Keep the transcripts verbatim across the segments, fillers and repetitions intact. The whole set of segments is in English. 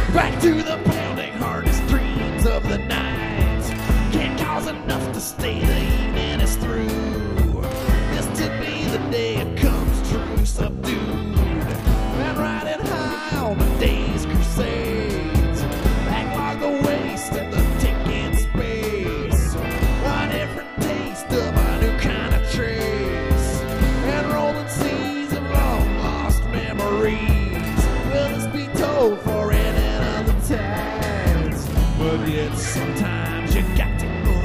Back to the pounding hardest dreams of the night. Can't cause enough to stay, the evening is through. This to be the day it comes true, subdued and riding high on the day's crusades. Backlog the waste and the ticking space. A different taste of a new kind of trace. And rolling seas of long lost memories. Will this be told for in another times? But yet sometimes you got to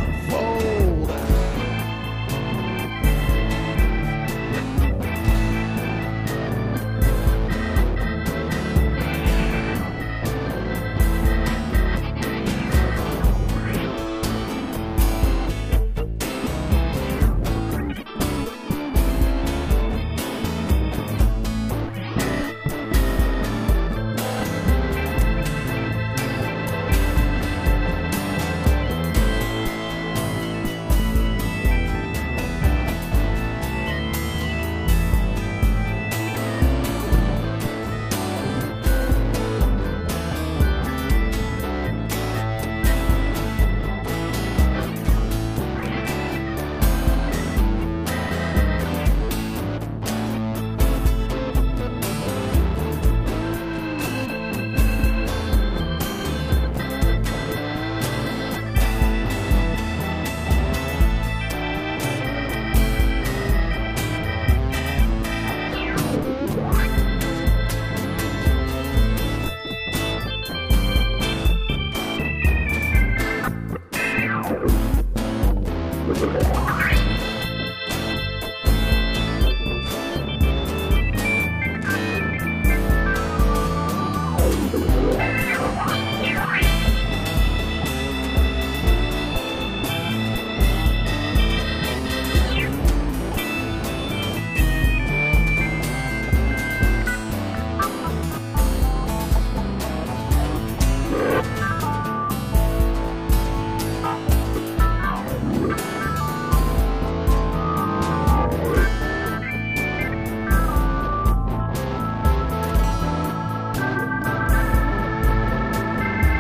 unfold.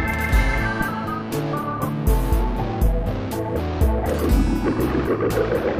Thank you.